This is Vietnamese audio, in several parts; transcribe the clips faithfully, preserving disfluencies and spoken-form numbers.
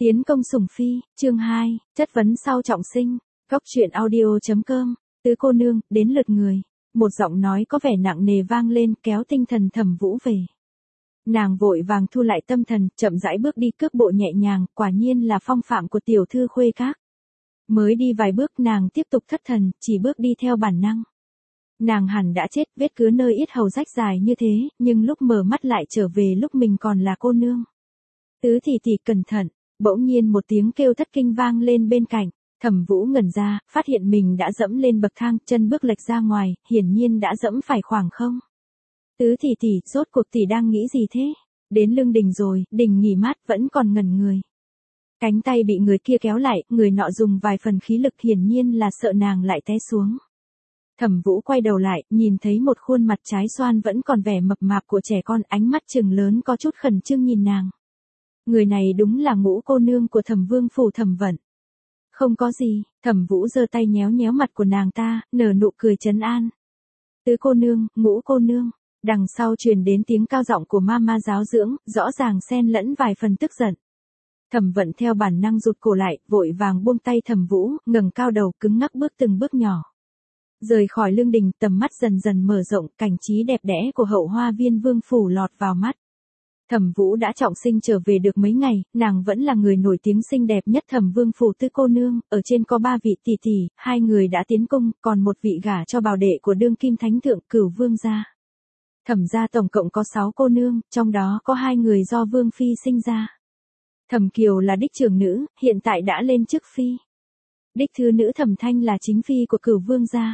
Tiến công sủng phi, chương hai, chất vấn sau trọng sinh, góc truyện audio.com, tứ cô nương, đến lượt người. Một giọng nói có vẻ nặng nề vang lên kéo tinh thần Thẩm Vũ về. Nàng vội vàng thu lại tâm thần, chậm rãi bước đi cước bộ nhẹ nhàng, quả nhiên là phong phạm của tiểu thư khuê các. Mới đi vài bước nàng tiếp tục thất thần, chỉ bước đi theo bản năng. Nàng hẳn đã chết, vết cứa nơi yết hầu rách dài như thế, nhưng lúc mở mắt lại trở về lúc mình còn là cô nương. Tứ tỷ tỷ cẩn thận, bỗng nhiên một tiếng kêu thất kinh vang lên bên cạnh. Thẩm Vũ ngẩn ra, phát hiện mình đã dẫm lên bậc thang, chân bước lệch ra ngoài, hiển nhiên đã dẫm phải khoảng không. Tứ tỷ tỷ, rốt cuộc tỷ đang nghĩ gì thế? Đến lưng đình rồi, đình nghỉ mát vẫn còn ngẩn người. Cánh tay bị người kia kéo lại, người nọ dùng vài phần khí lực hiển nhiên là sợ nàng lại té xuống. Thẩm Vũ quay đầu lại, nhìn thấy một khuôn mặt trái xoan vẫn còn vẻ mập mạp của trẻ con, ánh mắt trừng lớn có chút khẩn trương nhìn nàng. Người này đúng là Ngũ cô nương của Thẩm Vương phủ Thẩm Vận. Không có gì, Thẩm Vũ giơ tay nhéo nhéo mặt của nàng ta, nở nụ cười trấn an. Tứ cô nương, Ngũ cô nương, đằng sau truyền đến tiếng cao giọng của mama giáo dưỡng, rõ ràng xen lẫn vài phần tức giận. Thẩm Vận theo bản năng rụt cổ lại, vội vàng buông tay Thẩm Vũ, ngẩng cao đầu cứng ngắc bước từng bước nhỏ. Rời khỏi lương đình, tầm mắt dần dần mở rộng, cảnh trí đẹp đẽ của hậu hoa viên vương phủ lọt vào mắt. Thẩm Vũ đã trọng sinh trở về được mấy ngày, nàng vẫn là người nổi tiếng xinh đẹp nhất Thẩm Vương phủ tứ cô nương, ở trên có ba vị tỷ tỷ, hai người đã tiến cung, còn một vị gả cho bảo đệ của đương kim thánh thượng Cửu Vương gia. Thẩm gia tổng cộng có sáu cô nương, trong đó có hai người do Vương phi sinh ra. Thẩm Kiều là đích trưởng nữ, hiện tại đã lên chức phi. Đích thứ nữ Thẩm Thanh là chính phi của Cửu Vương gia.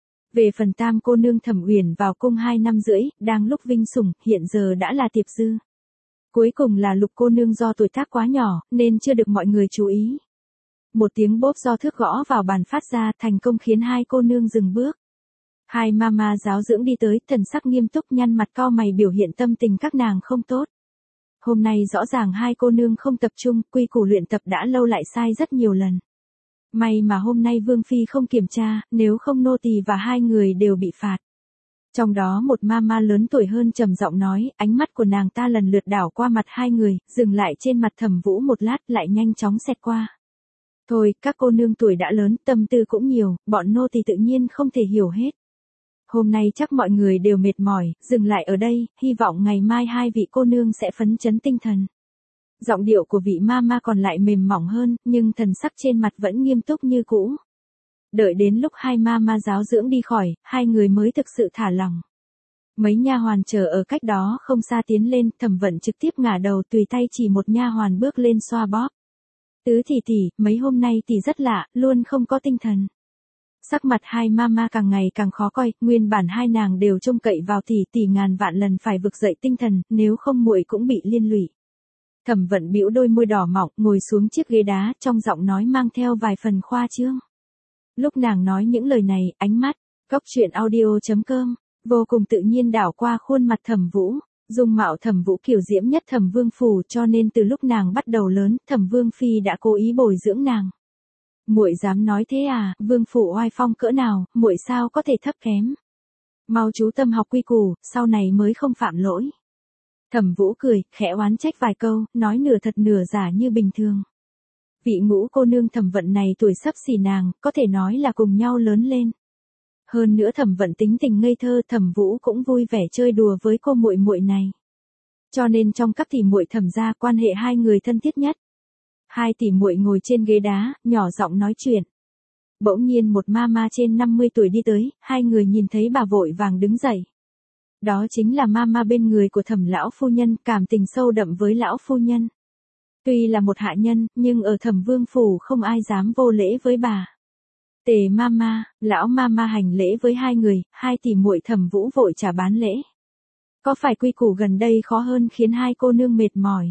Về phần tam cô nương Thẩm Uyển vào cung hai năm rưỡi, đang lúc vinh sủng, hiện giờ đã là tiệp dư. Cuối cùng là Lục cô nương do tuổi tác quá nhỏ, nên chưa được mọi người chú ý. Một tiếng bốp do thước gõ vào bàn phát ra, thành công khiến hai cô nương dừng bước. Hai mama giáo dưỡng đi tới, thần sắc nghiêm túc nhăn mặt cau mày biểu hiện tâm tình các nàng không tốt. Hôm nay rõ ràng hai cô nương không tập trung, quy củ luyện tập đã lâu lại sai rất nhiều lần. May mà hôm nay Vương phi không kiểm tra, nếu không nô tỳ và hai người đều bị phạt. Trong đó một mama lớn tuổi hơn trầm giọng nói, ánh mắt của nàng ta lần lượt đảo qua mặt hai người, dừng lại trên mặt Thẩm Vũ một lát lại nhanh chóng xẹt qua. Thôi, các cô nương tuổi đã lớn, tâm tư cũng nhiều, bọn nô tỳ tự nhiên không thể hiểu hết. Hôm nay chắc mọi người đều mệt mỏi, dừng lại ở đây, hy vọng ngày mai hai vị cô nương sẽ phấn chấn tinh thần. Giọng điệu của vị mama còn lại mềm mỏng hơn, nhưng thần sắc trên mặt vẫn nghiêm túc như cũ. Đợi đến lúc hai mama giáo dưỡng đi khỏi, hai người mới thực sự thả lỏng. Mấy nha hoàn chờ ở cách đó không xa tiến lên, Thẩm Vận trực tiếp ngả đầu tùy tay chỉ một nha hoàn bước lên xoa bóp. Tứ tỷ tỷ, mấy hôm nay tỷ rất lạ, luôn không có tinh thần. Sắc mặt hai mama càng ngày càng khó coi, nguyên bản hai nàng đều trông cậy vào tỷ tỷ ngàn vạn lần phải vực dậy tinh thần, nếu không muội cũng bị liên lụy. Thẩm Vận bĩu đôi môi đỏ mọng, ngồi xuống chiếc ghế đá, trong giọng nói mang theo vài phần khoa trương. Lúc nàng nói những lời này, ánh mắt, góc truyện audio.com, vô cùng tự nhiên đảo qua khuôn mặt Thẩm Vũ, dung mạo Thẩm Vũ kiều diễm nhất Thẩm Vương phủ, cho nên từ lúc nàng bắt đầu lớn, Thẩm Vương phi đã cố ý bồi dưỡng nàng. Muội dám nói thế à, Vương phủ oai phong cỡ nào, muội sao có thể thấp kém. Mau chú tâm học quy củ, sau này mới không phạm lỗi. Thẩm Vũ cười, khẽ oán trách vài câu, nói nửa thật nửa giả như bình thường. Vị Ngũ cô nương Thẩm Vận này tuổi sắp xỉ nàng, có thể nói là cùng nhau lớn lên. Hơn nữa Thẩm Vận tính tình ngây thơ, Thẩm Vũ cũng vui vẻ chơi đùa với cô muội muội này. Cho nên trong các tỷ muội Thẩm gia, quan hệ hai người thân thiết nhất. Hai tỷ muội ngồi trên ghế đá, nhỏ giọng nói chuyện. Bỗng nhiên một mama trên năm mươi tuổi đi tới, hai người nhìn thấy bà vội vàng đứng dậy. Đó chính là mama bên người của Thẩm lão phu nhân, cảm tình sâu đậm với lão phu nhân. Tuy là một hạ nhân, nhưng ở Thẩm Vương phủ không ai dám vô lễ với bà. Tề mama, lão mama hành lễ với hai người, hai tỷ muội Thẩm Vũ vội trả bán lễ. Có phải quy củ gần đây khó hơn khiến hai cô nương mệt mỏi?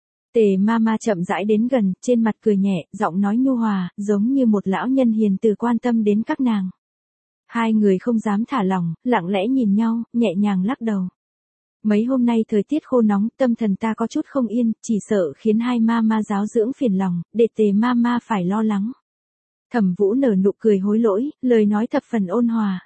Tề mama chậm rãi đến gần, trên mặt cười nhẹ, giọng nói nhu hòa, giống như một lão nhân hiền từ quan tâm đến các nàng. Hai người không dám thả lỏng, lặng lẽ nhìn nhau, nhẹ nhàng lắc đầu. Mấy hôm nay thời tiết khô nóng, tâm thần ta có chút không yên, chỉ sợ khiến hai mama giáo dưỡng phiền lòng, để Tề mama phải lo lắng. Thẩm Vũ nở nụ cười hối lỗi, lời nói thập phần ôn hòa.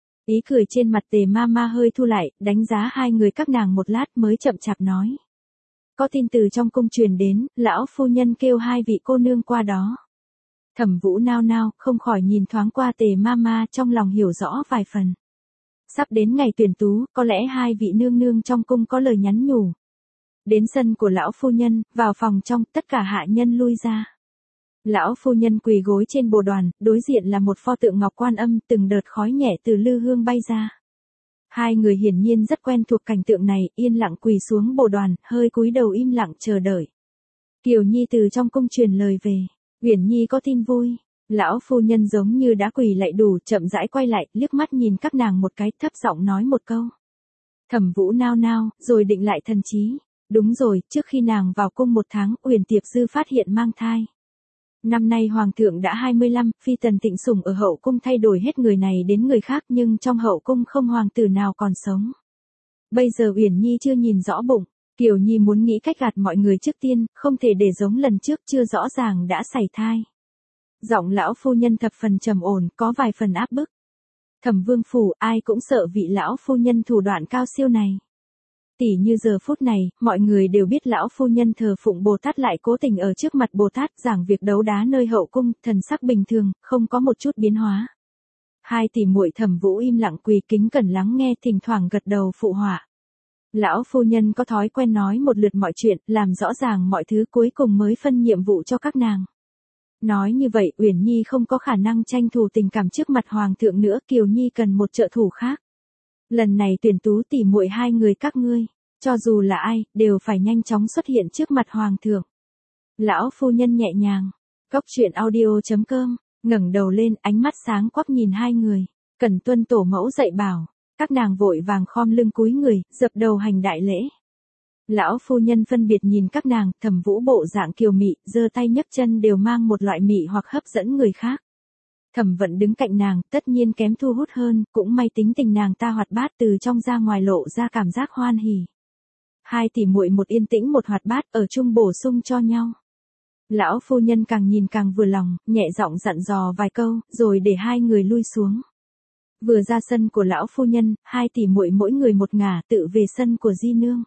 Ý cười trên mặt Tề mama hơi thu lại, đánh giá hai người các nàng một lát mới chậm chạp nói. Có tin từ trong cung truyền đến, lão phu nhân kêu hai vị cô nương qua đó. Thẩm Vũ nao nao, không khỏi nhìn thoáng qua Tề Mama, trong lòng hiểu rõ vài phần. Sắp đến ngày tuyển tú, có lẽ hai vị nương nương trong cung có lời nhắn nhủ. Đến sân của lão phu nhân, vào phòng trong, tất cả hạ nhân lui ra. Lão phu nhân quỳ gối trên bồ đoàn, đối diện là một pho tượng ngọc Quan Âm, từng đợt khói nhẹ từ lư hương bay ra. Hai người hiển nhiên rất quen thuộc cảnh tượng này, yên lặng quỳ xuống bồ đoàn, hơi cúi đầu im lặng chờ đợi. Kiều Nhi từ trong cung truyền lời về, Uyển Nhi có tin vui. Lão phu nhân giống như đã quỳ lạy đủ, chậm rãi quay lại, liếc mắt nhìn các nàng một cái, thấp giọng nói một câu. Thẩm Vũ nao nao, rồi định lại thần trí. Đúng rồi, trước khi nàng vào cung một tháng, Uyển Tiệp Dư phát hiện mang thai. Năm nay hoàng thượng đã hai mươi lăm, phi tần Tịnh Sủng ở hậu cung thay đổi hết người này đến người khác, nhưng trong hậu cung không hoàng tử nào còn sống. Bây giờ Uyển Nhi chưa nhìn rõ bụng, Kiều Nhi muốn nghĩ cách gạt mọi người trước tiên, không thể để giống lần trước chưa rõ ràng đã xảy thai. Giọng lão phu nhân thập phần trầm ổn, có vài phần áp bức. Thẩm Vương phủ, ai cũng sợ vị lão phu nhân thủ đoạn cao siêu này. Tỉ như giờ phút này, mọi người đều biết lão phu nhân thờ phụng Bồ Tát lại cố tình ở trước mặt Bồ Tát giảng việc đấu đá nơi hậu cung, thần sắc bình thường, không có một chút biến hóa. Hai tỷ muội Thẩm Vũ im lặng quỳ kính cẩn lắng nghe, thỉnh thoảng gật đầu phụ họa. Lão phu nhân có thói quen nói một lượt mọi chuyện, làm rõ ràng mọi thứ cuối cùng mới phân nhiệm vụ cho các nàng. Nói như vậy, Uyển Nhi không có khả năng tranh thủ tình cảm trước mặt hoàng thượng nữa, Kiều Nhi cần một trợ thủ khác. Lần này tuyển tú tỷ muội hai người các ngươi, cho dù là ai, đều phải nhanh chóng xuất hiện trước mặt hoàng thượng. Lão phu nhân nhẹ nhàng, Cốc truyện audio chấm com, ngẩng đầu lên, ánh mắt sáng quắc nhìn hai người, cần tuân tổ mẫu dạy bảo, các nàng vội vàng khom lưng cúi người, dập đầu hành đại lễ. Lão phu nhân phân biệt nhìn các nàng, Thẩm Vũ bộ dạng kiều mị, giơ tay nhấc chân đều mang một loại mị hoặc hấp dẫn người khác. Thẩm Vận đứng cạnh nàng, tất nhiên kém thu hút hơn, cũng may tính tình nàng ta hoạt bát, từ trong ra ngoài lộ ra cảm giác hoan hỉ. Hai tỷ muội một yên tĩnh một hoạt bát, ở chung bổ sung cho nhau. Lão phu nhân càng nhìn càng vừa lòng, nhẹ giọng dặn dò vài câu, rồi để hai người lui xuống. Vừa ra sân của lão phu nhân, hai tỷ muội mỗi người một ngả, tự về sân của di nương.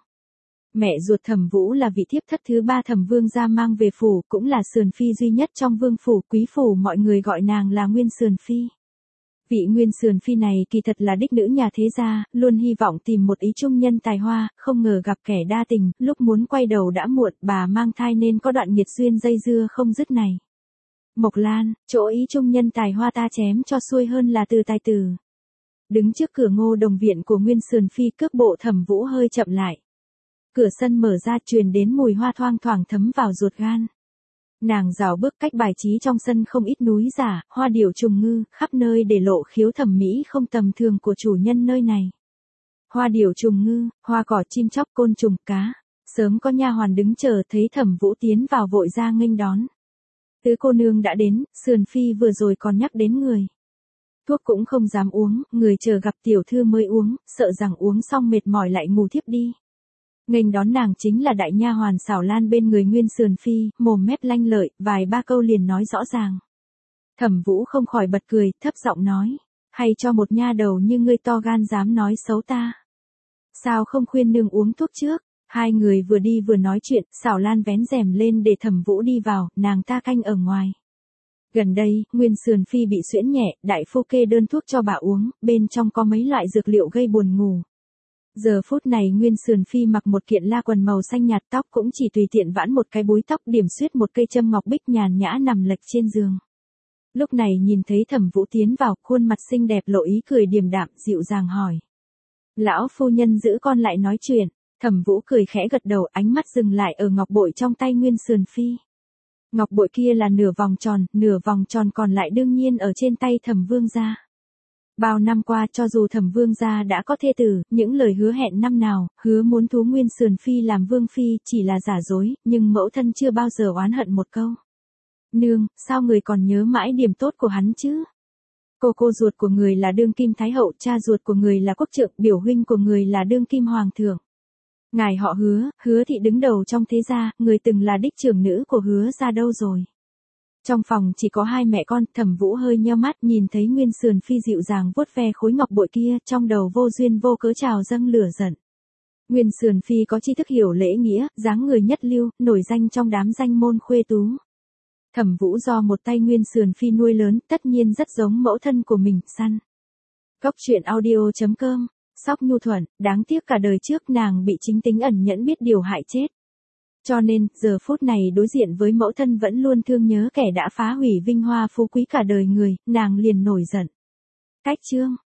Mẹ ruột Thẩm Vũ là vị thiếp thất thứ ba Thẩm Vương gia mang về phủ, cũng là sườn phi duy nhất trong vương phủ, quý phủ mọi người gọi nàng là Nguyên Sườn Phi. Vị Nguyên Sườn Phi này kỳ thật là đích nữ nhà thế gia, luôn hy vọng tìm một ý trung nhân tài hoa, không ngờ gặp kẻ đa tình, lúc muốn quay đầu đã muộn, bà mang thai nên có đoạn nghiệt duyên dây dưa không dứt này. Mộc Lan, chỗ ý trung nhân tài hoa ta chém cho xuôi hơn là từ tài tử. Đứng trước cửa Ngô Đồng viện của Nguyên Sườn Phi, cước bộ Thẩm Vũ hơi chậm lại. Cửa sân mở ra, truyền đến mùi hoa thoang thoảng thấm vào ruột gan. Nàng rảo bước cách bài trí trong sân không ít núi giả, hoa điểu trùng ngư, khắp nơi để lộ khiếu thẩm mỹ không tầm thường của chủ nhân nơi này. Hoa điểu trùng ngư, hoa cỏ chim chóc côn trùng cá. Sớm có nha hoàn đứng chờ, thấy Thẩm Vũ tiến vào vội ra nghênh đón. Tứ cô nương đã đến, Sườn Phi vừa rồi còn nhắc đến người. Thuốc cũng không dám uống, người chờ gặp tiểu thư mới uống, sợ rằng uống xong mệt mỏi lại ngủ thiếp đi. Nghênh đón nàng chính là đại nha hoàn Xảo Lan bên người Nguyên Sườn Phi, mồm mép lanh lợi, vài ba câu liền nói rõ ràng. Thẩm Vũ không khỏi bật cười, thấp giọng nói, hay cho một nha đầu như ngươi to gan dám nói xấu ta. Sao không khuyên nương uống thuốc trước? Hai người vừa đi vừa nói chuyện, Xảo Lan vén rèm lên để Thẩm Vũ đi vào, nàng ta canh ở ngoài. Gần đây, Nguyên Sườn Phi bị suyễn nhẹ, đại phu kê đơn thuốc cho bà uống, bên trong có mấy loại dược liệu gây buồn ngủ. Giờ phút này Nguyên Sườn Phi mặc một kiện la quần màu xanh nhạt, tóc cũng chỉ tùy tiện vãn một cái búi tóc, điểm xuyết một cây châm ngọc bích nhàn nhã nằm lệch trên giường. Lúc này nhìn thấy Thẩm Vũ tiến vào, khuôn mặt xinh đẹp lộ ý cười điềm đạm, dịu dàng hỏi. Lão phu nhân giữ con lại nói chuyện. Thẩm Vũ cười khẽ gật đầu, ánh mắt dừng lại ở ngọc bội trong tay Nguyên Sườn Phi. Ngọc bội kia là nửa vòng tròn, nửa vòng tròn còn lại đương nhiên ở trên tay Thẩm Vương gia. Bao năm qua cho dù Thẩm Vương gia đã có thê tử, những lời hứa hẹn năm nào, hứa muốn thú Nguyên Sườn Phi làm Vương Phi chỉ là giả dối, nhưng mẫu thân chưa bao giờ oán hận một câu. Nương, sao người còn nhớ mãi điểm tốt của hắn chứ? Cô cô ruột của người là đương kim thái hậu, cha ruột của người là quốc trượng, biểu huynh của người là đương kim hoàng thượng. Ngài họ Hứa, Hứa thị đứng đầu trong thế gia, người từng là đích trưởng nữ của Hứa gia đâu rồi? Trong phòng chỉ có hai mẹ con, Thẩm Vũ hơi nheo mắt nhìn thấy Nguyên Sườn Phi dịu dàng vuốt ve khối ngọc bội kia, trong đầu vô duyên vô cớ trào dâng lửa giận. Nguyên Sườn Phi có tri thức hiểu lễ nghĩa, dáng người nhất lưu, nổi danh trong đám danh môn khuê tú. Thẩm Vũ do một tay Nguyên Sườn Phi nuôi lớn, tất nhiên rất giống mẫu thân của mình, săn. Góc truyện audio chấm com, Sóc nhu thuận, đáng tiếc cả đời trước nàng bị chính tính ẩn nhẫn biết điều hại chết. Cho nên, giờ phút này đối diện với mẫu thân vẫn luôn thương nhớ kẻ đã phá hủy vinh hoa phú quý cả đời người, nàng liền nổi giận. Cách chương.